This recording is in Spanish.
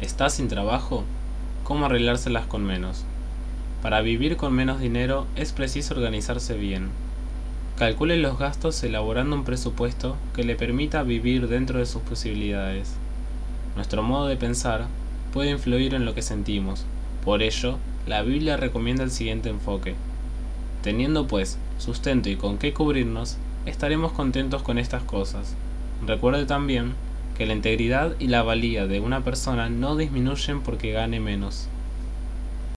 ¿Estás sin trabajo? ¿Cómo arreglárselas con menos? Para vivir con menos dinero es preciso organizarse bien. Calcule los gastos elaborando un presupuesto que le permita vivir dentro de sus posibilidades. Nuestro modo de pensar puede influir en lo que sentimos. Por ello, la Biblia recomienda el siguiente enfoque. Teniendo pues sustento y con qué cubrirnos, estaremos contentos con estas cosas. Recuerde también que la integridad y la valía de una persona no disminuyen porque gane menos.